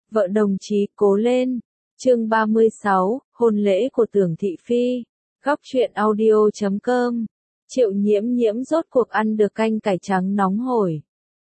Vợ đồng chí cố lên. Chương 36, hôn lễ của Tưởng Thị Phi. Góc truyện audio.com. Triệu Nhiễm Nhiễm rốt cuộc ăn được canh cải trắng nóng hổi,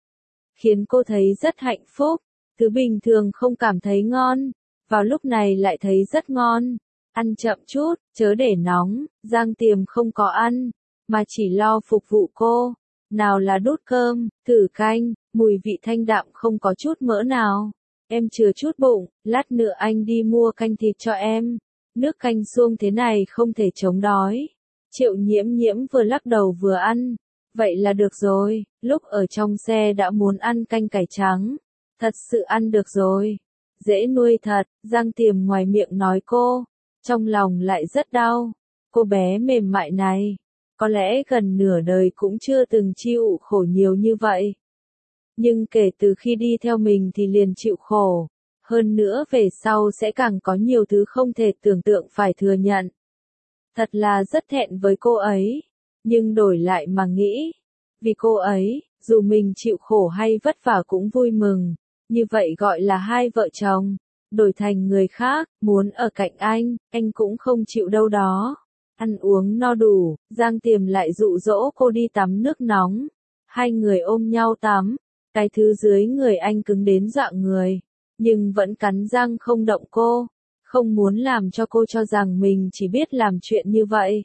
khiến cô thấy rất hạnh phúc. Thứ bình thường không cảm thấy ngon, vào lúc này lại thấy rất ngon. Ăn chậm chút, chớ để nóng. Giang Tiềm không có ăn, mà chỉ lo phục vụ cô. Nào là đút cơm, thử canh, mùi vị thanh đạm không có chút mỡ nào. Em chừa chút bụng, lát nữa anh đi mua canh thịt cho em. Nước canh suông thế này không thể chống đói. Triệu Nhiễm Nhiễm vừa lắc đầu vừa ăn. Vậy là được rồi, lúc ở trong xe đã muốn ăn canh cải trắng. Thật sự ăn được rồi. Dễ nuôi thật, Giang Tiềm ngoài miệng nói cô, trong lòng lại rất đau. Cô bé mềm mại này, có lẽ gần nửa đời cũng chưa từng chịu khổ nhiều như vậy. Nhưng kể từ khi đi theo mình thì liền chịu khổ. Hơn nữa về sau sẽ càng có nhiều thứ không thể tưởng tượng phải thừa nhận. Thật là rất thẹn với cô ấy. Nhưng đổi lại mà nghĩ, vì cô ấy, dù mình chịu khổ hay vất vả cũng vui mừng. Như vậy gọi là hai vợ chồng. Đổi thành người khác, muốn ở cạnh anh cũng không chịu đâu đó. Ăn uống no đủ, Giang Tiềm lại dụ dỗ cô đi tắm nước nóng. Hai người ôm nhau tắm. Cái thứ dưới người anh cứng đến dọa người, nhưng vẫn cắn răng không động cô, không muốn làm cho cô cho rằng mình chỉ biết làm chuyện như vậy.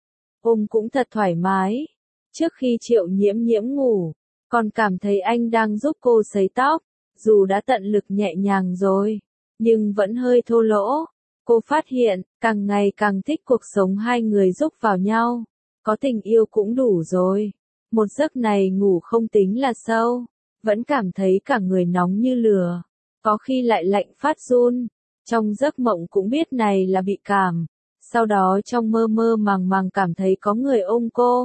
Ôm cũng thật thoải mái. Trước khi Triệu Nhiễm Nhiễm ngủ, còn cảm thấy anh đang giúp cô sấy tóc, dù đã tận lực nhẹ nhàng rồi, nhưng vẫn hơi thô lỗ. Cô phát hiện, càng ngày càng thích cuộc sống hai người giúp vào nhau, có tình yêu cũng đủ rồi. Một giấc này ngủ không tính là sâu, vẫn cảm thấy cả người nóng như lửa, có khi lại lạnh phát run. Trong giấc mộng cũng biết này là bị cảm, sau đó trong mơ mơ màng màng cảm thấy có người ôm cô.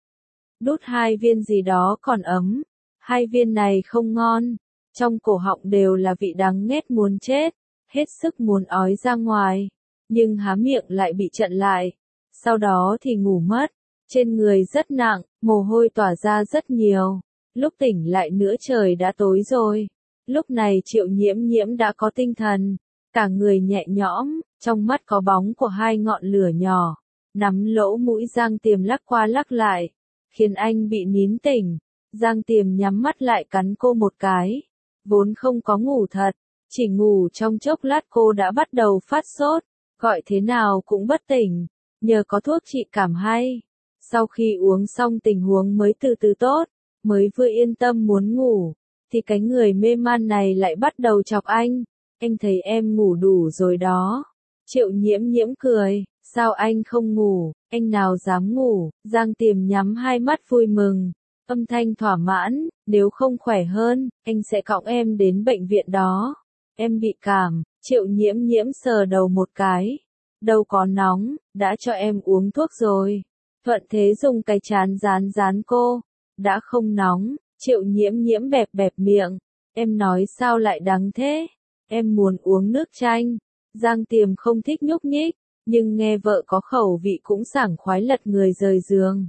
Đút hai viên gì đó còn ấm, hai viên này không ngon, trong cổ họng đều là vị đắng nghét muốn chết, hết sức muốn ói ra ngoài, nhưng há miệng lại bị chặn lại. Sau đó thì ngủ mất, trên người rất nặng, mồ hôi tỏa ra rất nhiều. Lúc tỉnh lại nửa trời đã tối rồi. Lúc này Triệu Nhiễm Nhiễm đã có tinh thần, cả người nhẹ nhõm, trong mắt có bóng của hai ngọn lửa nhỏ, nắm lỗ mũi Giang Tiềm lắc qua lắc lại, khiến anh bị nín tỉnh. Giang Tiềm nhắm mắt lại cắn cô một cái, vốn không có ngủ thật, chỉ ngủ trong chốc lát cô đã bắt đầu phát sốt, gọi thế nào cũng bất tỉnh, nhờ có thuốc trị cảm hay. Sau khi uống xong tình huống mới từ từ tốt. Mới vừa yên tâm muốn ngủ, thì cái người mê man này lại bắt đầu chọc anh. Anh thấy em ngủ đủ rồi đó. Triệu Nhiễm Nhiễm cười, sao anh không ngủ, anh nào dám ngủ. Giang Tiềm nhắm hai mắt vui mừng, âm thanh thỏa mãn, nếu không khỏe hơn, anh sẽ cõng em đến bệnh viện đó. Em bị cảm. Triệu Nhiễm Nhiễm sờ đầu một cái, đâu có nóng, đã cho em uống thuốc rồi. Thuận thế dùng cái chán dán dán cô. Đã không nóng. Triệu Nhiễm Nhiễm bẹp bẹp miệng. Em nói sao lại đắng thế? Em muốn uống nước chanh. Giang Tiềm không thích nhúc nhích, nhưng nghe vợ có khẩu vị cũng sảng khoái lật người rời giường.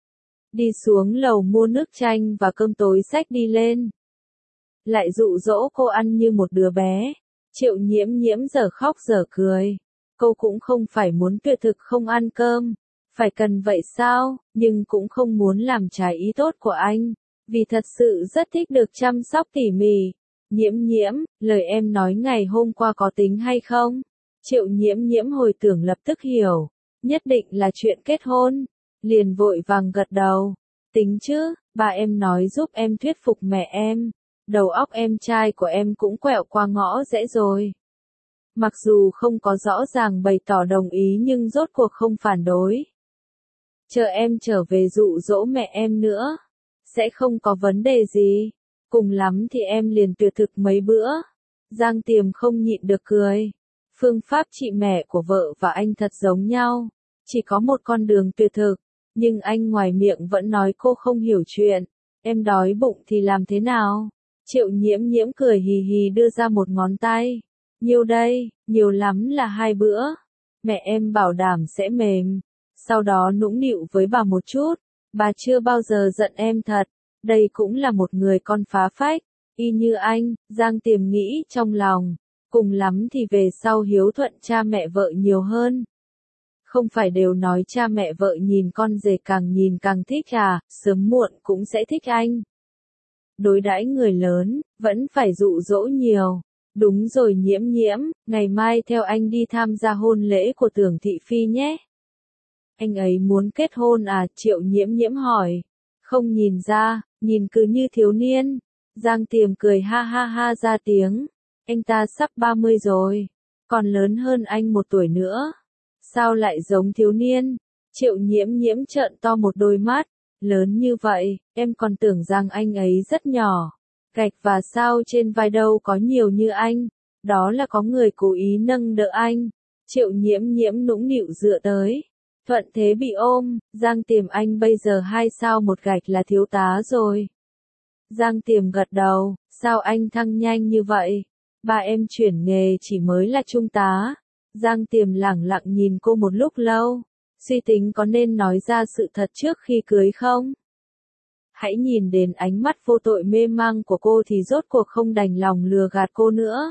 Đi xuống lầu mua nước chanh và cơm tối xách đi lên. Lại dụ dỗ cô ăn như một đứa bé. Triệu Nhiễm Nhiễm dở khóc dở cười. Cô cũng không phải muốn tuyệt thực không ăn cơm. Phải cần vậy sao, nhưng cũng không muốn làm trái ý tốt của anh, vì thật sự rất thích được chăm sóc tỉ mỉ. Nhiễm Nhiễm, lời em nói ngày hôm qua có tính hay không? Triệu Nhiễm Nhiễm hồi tưởng lập tức hiểu, nhất định là chuyện kết hôn, liền vội vàng gật đầu. Tính chứ, ba em nói giúp em thuyết phục mẹ em, đầu óc em trai của em cũng quẹo qua ngõ rẽ rồi. Mặc dù không có rõ ràng bày tỏ đồng ý nhưng rốt cuộc không phản đối. Chờ em trở về dụ dỗ mẹ em nữa, sẽ không có vấn đề gì, cùng lắm thì em liền tuyệt thực mấy bữa. Giang Tiềm không nhịn được cười, phương pháp trị mẹ của vợ và anh thật giống nhau, chỉ có một con đường tuyệt thực, nhưng anh ngoài miệng vẫn nói cô không hiểu chuyện. Em đói bụng thì làm thế nào? Triệu Nhiễm Nhiễm cười hì hì đưa ra một ngón tay. Nhiều đây, nhiều lắm là 2 bữa, mẹ em bảo đảm sẽ mềm. Sau đó nũng nịu với bà một chút, bà chưa bao giờ giận em thật, đây cũng là một người con phá phách, y như anh. Giang Tiềm nghĩ trong lòng, cùng lắm thì về sau hiếu thuận cha mẹ vợ nhiều hơn. Không phải đều nói cha mẹ vợ nhìn con rể càng nhìn càng thích à, sớm muộn cũng sẽ thích anh. Đối đãi người lớn, vẫn phải dụ dỗ nhiều. Đúng rồi Nhiễm Nhiễm, ngày mai theo anh đi tham gia hôn lễ của Tưởng Thị Phi nhé. Anh ấy muốn kết hôn à? Triệu Nhiễm Nhiễm hỏi. Không nhìn ra, nhìn cứ như thiếu niên. Giang Tiềm cười ha ha ha ra tiếng. Anh ta sắp 30 rồi, còn lớn hơn anh 1 tuổi nữa. Sao lại giống thiếu niên? Triệu Nhiễm Nhiễm trợn to một đôi mắt. Lớn như vậy, em còn tưởng rằng anh ấy rất nhỏ. Gạch và sao trên vai đâu có nhiều như anh. Đó là có người cố ý nâng đỡ anh. Triệu Nhiễm Nhiễm nũng nịu dựa tới. Thuận thế bị ôm. Giang Tiềm anh bây giờ 2 sao 1 gạch là thiếu tá rồi. Giang Tiềm gật đầu. Sao anh thăng nhanh như vậy? Ba em chuyển nghề chỉ mới là trung tá. Giang Tiềm lẳng lặng nhìn cô một lúc lâu. Suy tính có nên nói ra sự thật trước khi cưới không? Hãy nhìn đến ánh mắt vô tội mê mang của cô thì rốt cuộc không đành lòng lừa gạt cô nữa.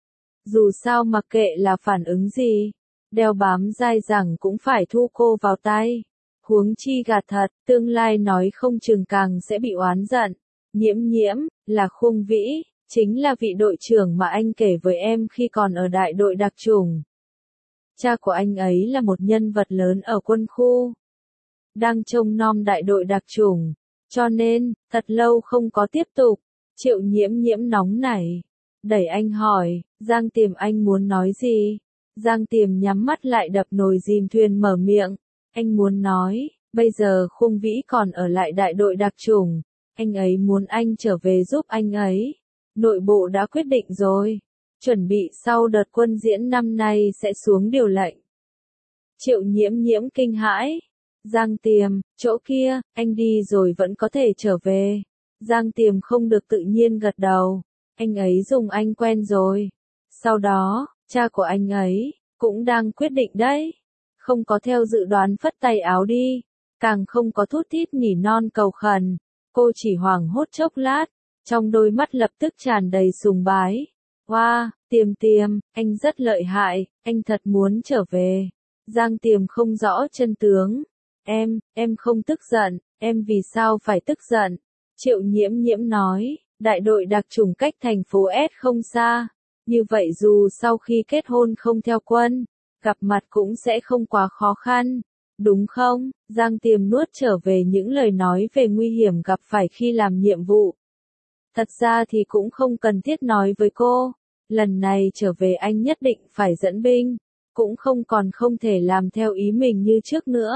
Dù sao mặc kệ là phản ứng gì, đeo bám dai dẳng cũng phải thu cô vào tay. Huống chi gạt thật, tương lai nói không chừng càng sẽ bị oán giận. Nhiễm Nhiễm, là Khung Vĩ, chính là vị đội trưởng mà anh kể với em khi còn ở đại đội đặc chủng. Cha của anh ấy là một nhân vật lớn ở quân khu, đang trông nom đại đội đặc chủng, cho nên, thật lâu không có tiếp tục. Triệu Nhiễm Nhiễm nóng nảy, đẩy anh hỏi, Giang Tiềm anh muốn nói gì? Giang Tiềm nhắm mắt lại đập nồi dìm thuyền mở miệng, anh muốn nói, bây giờ Khung Vĩ còn ở lại đại đội đặc chủng, anh ấy muốn anh trở về giúp anh ấy. Nội bộ đã quyết định rồi, chuẩn bị sau đợt quân diễn năm nay sẽ xuống điều lệnh. Triệu Nhiễm Nhiễm kinh hãi. Giang Tiềm, chỗ kia, anh đi rồi vẫn có thể trở về. Giang Tiềm không được tự nhiên gật đầu. Anh ấy dùng anh quen rồi. Sau đó, cha của anh ấy, cũng đang quyết định đấy. Không có theo dự đoán phất tay áo đi. Càng không có thút thít nỉ non cầu khẩn. Cô chỉ hoảng hốt chốc lát. Trong đôi mắt lập tức tràn đầy sùng bái. Wow, Tiềm Tiềm, anh rất lợi hại, anh thật muốn trở về. Giang Tiềm không rõ chân tướng. Em không tức giận, em vì sao phải tức giận? Triệu Nhiễm Nhiễm nói, đại đội đặc chủng cách thành phố S không xa. Như vậy dù sau khi kết hôn không theo quân, gặp mặt cũng sẽ không quá khó khăn. Đúng không? Giang Tiềm nuốt trở về những lời nói về nguy hiểm gặp phải khi làm nhiệm vụ. Thật ra thì cũng không cần thiết nói với cô. Lần này trở về anh nhất định phải dẫn binh. Cũng không còn không thể làm theo ý mình như trước nữa.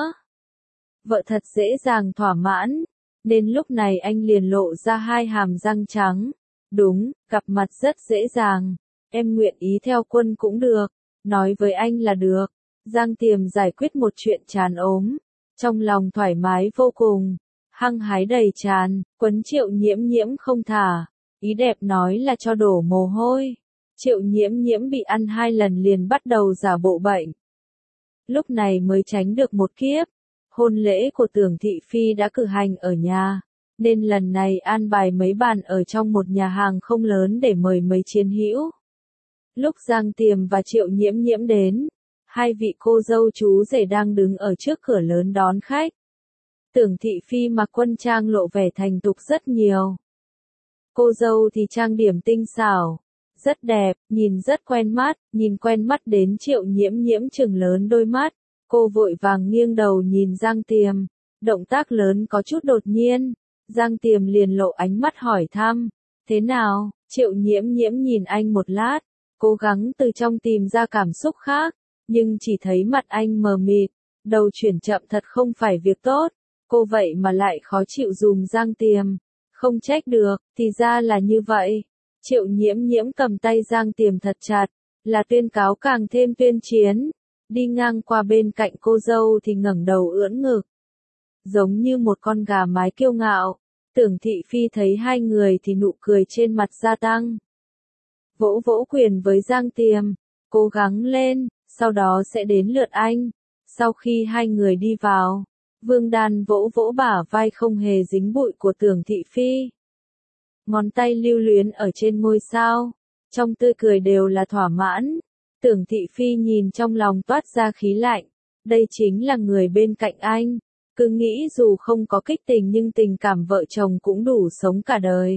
Vợ thật dễ dàng thỏa mãn. Nên lúc này anh liền lộ ra 2 hàm răng trắng. Đúng, gặp mặt rất dễ dàng. Em nguyện ý theo quân cũng được. Nói với anh là được. Giang Tiềm giải quyết một chuyện chán ốm. Trong lòng thoải mái vô cùng. Hăng hái đầy tràn, quấn Triệu Nhiễm Nhiễm không thả. Ý đẹp nói là cho đổ mồ hôi. Triệu Nhiễm Nhiễm bị ăn 2 lần liền bắt đầu giả bộ bệnh. Lúc này mới tránh được một kiếp. Hôn lễ của Tưởng Thị Phi đã cử hành ở nhà, nên lần này an bài mấy bàn ở trong một nhà hàng không lớn để mời mấy chiến hữu. Lúc Giang Tiềm và Triệu Nhiễm Nhiễm đến, 2 vị cô dâu chú rể đang đứng ở trước cửa lớn đón khách. Tưởng Thị Phi mặc quân trang lộ vẻ thành thục rất nhiều. Cô dâu thì trang điểm tinh xảo, rất đẹp, nhìn rất quen mắt, nhìn quen mắt đến Triệu Nhiễm Nhiễm trừng lớn đôi mắt. Cô vội vàng nghiêng đầu nhìn Giang Tiềm, động tác lớn có chút đột nhiên. Giang Tiềm liền lộ ánh mắt hỏi thăm, thế nào? Triệu Nhiễm Nhiễm nhìn anh một lát, cố gắng từ trong tìm ra cảm xúc khác, nhưng chỉ thấy mặt anh mờ mịt, đầu chuyển chậm thật không phải việc tốt. Cô vậy mà lại khó chịu dùm Giang Tiềm, không trách được, thì ra là như vậy. Triệu Nhiễm Nhiễm cầm tay Giang Tiềm thật chặt, là tuyên cáo càng thêm tuyên chiến. Đi ngang qua bên cạnh cô dâu thì ngẩng đầu ưỡn ngực, giống như một con gà mái kiêu ngạo. Tưởng Thị Phi thấy 2 người thì nụ cười trên mặt gia tăng. Vỗ vỗ quyền với Giang Tiềm, cố gắng lên, sau đó sẽ đến lượt anh. Sau khi 2 người đi vào, Vương Đan vỗ vỗ bả vai không hề dính bụi của Tưởng Thị Phi. Ngón tay lưu luyến ở trên ngôi sao, trong tươi cười đều là thỏa mãn. Tưởng Thị Phi nhìn trong lòng toát ra khí lạnh, đây chính là người bên cạnh anh, cứ nghĩ dù không có kích tình nhưng tình cảm vợ chồng cũng đủ sống cả đời.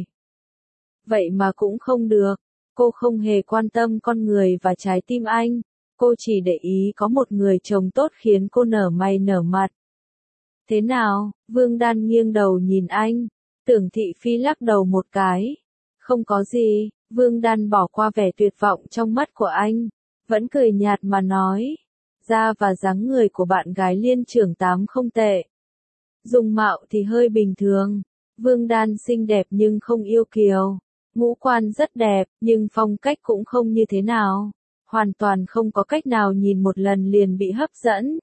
Vậy mà cũng không được, cô không hề quan tâm con người và trái tim anh, cô chỉ để ý có một người chồng tốt khiến cô nở mày nở mặt. Thế nào? Vương Đan nghiêng đầu nhìn anh, Tưởng Thị Phi lắc đầu một cái. Không có gì, Vương Đan bỏ qua vẻ tuyệt vọng trong mắt của anh, vẫn cười nhạt mà nói. Da và dáng người của bạn gái Liên trưởng Tám không tệ. Dung mạo thì hơi bình thường, Vương Đan xinh đẹp nhưng không yêu kiều. Ngũ quan rất đẹp, nhưng phong cách cũng không như thế nào. Hoàn toàn không có cách nào nhìn một lần liền bị hấp dẫn.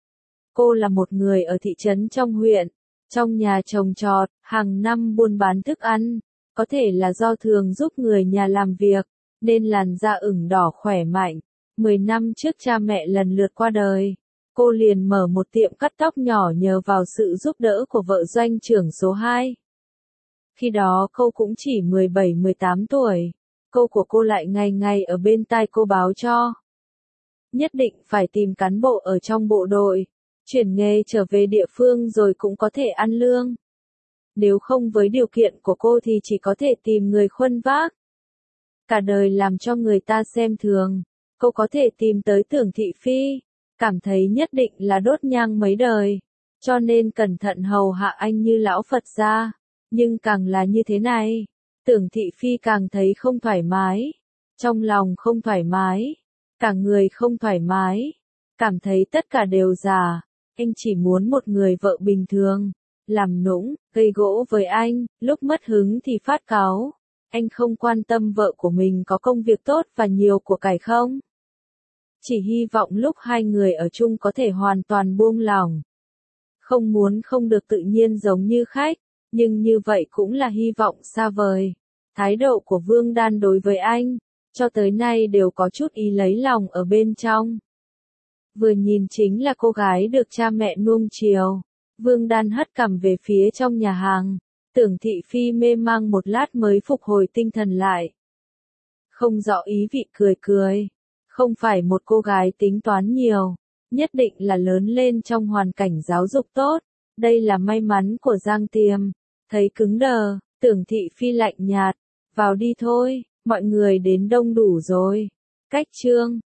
Cô là một người ở thị trấn trong huyện, trong nhà trồng trọt, hàng năm buôn bán thức ăn. Có thể là do thường giúp người nhà làm việc, nên làn da ửng đỏ khỏe mạnh. 10 năm trước cha mẹ lần lượt qua đời, cô liền mở một tiệm cắt tóc nhỏ nhờ vào sự giúp đỡ của vợ doanh trưởng số 2. Khi đó cô cũng chỉ 17-18 tuổi, của cô lại ngày ngày ở bên tai cô báo cho. Nhất định phải tìm cán bộ ở trong bộ đội, chuyển nghề trở về địa phương rồi cũng có thể ăn lương. Nếu không với điều kiện của cô thì chỉ có thể tìm người khuân vác. Cả đời làm cho người ta xem thường, cô có thể tìm tới Tưởng Thị Phi, cảm thấy nhất định là đốt nhang mấy đời, cho nên cẩn thận hầu hạ anh như lão Phật gia. Nhưng càng là như thế này, Tưởng Thị Phi càng thấy không thoải mái, trong lòng không thoải mái, cả người không thoải mái, cảm thấy tất cả đều giả, anh chỉ muốn một người vợ bình thường, làm nũng, gây gỗ với anh, lúc mất hứng thì phát cáu. Anh không quan tâm vợ của mình có công việc tốt và nhiều của cải không. Chỉ hy vọng lúc hai người ở chung có thể hoàn toàn buông lỏng. Không muốn không được tự nhiên giống như khách, nhưng như vậy cũng là hy vọng xa vời. Thái độ của Vương Đan đối với anh, cho tới nay đều có chút ý lấy lòng ở bên trong. Vừa nhìn chính là cô gái được cha mẹ nuông chiều. Vương Đan hất cằm về phía trong nhà hàng. Tưởng Thị Phi mê mang một lát mới phục hồi tinh thần lại. Không rõ ý vị cười cười. Không phải một cô gái tính toán nhiều, nhất định là lớn lên trong hoàn cảnh giáo dục tốt. Đây là may mắn của Giang Tiềm. Thấy cứng đờ, Tưởng Thị Phi lạnh nhạt. Vào đi thôi, mọi người đến đông đủ rồi. Cách chương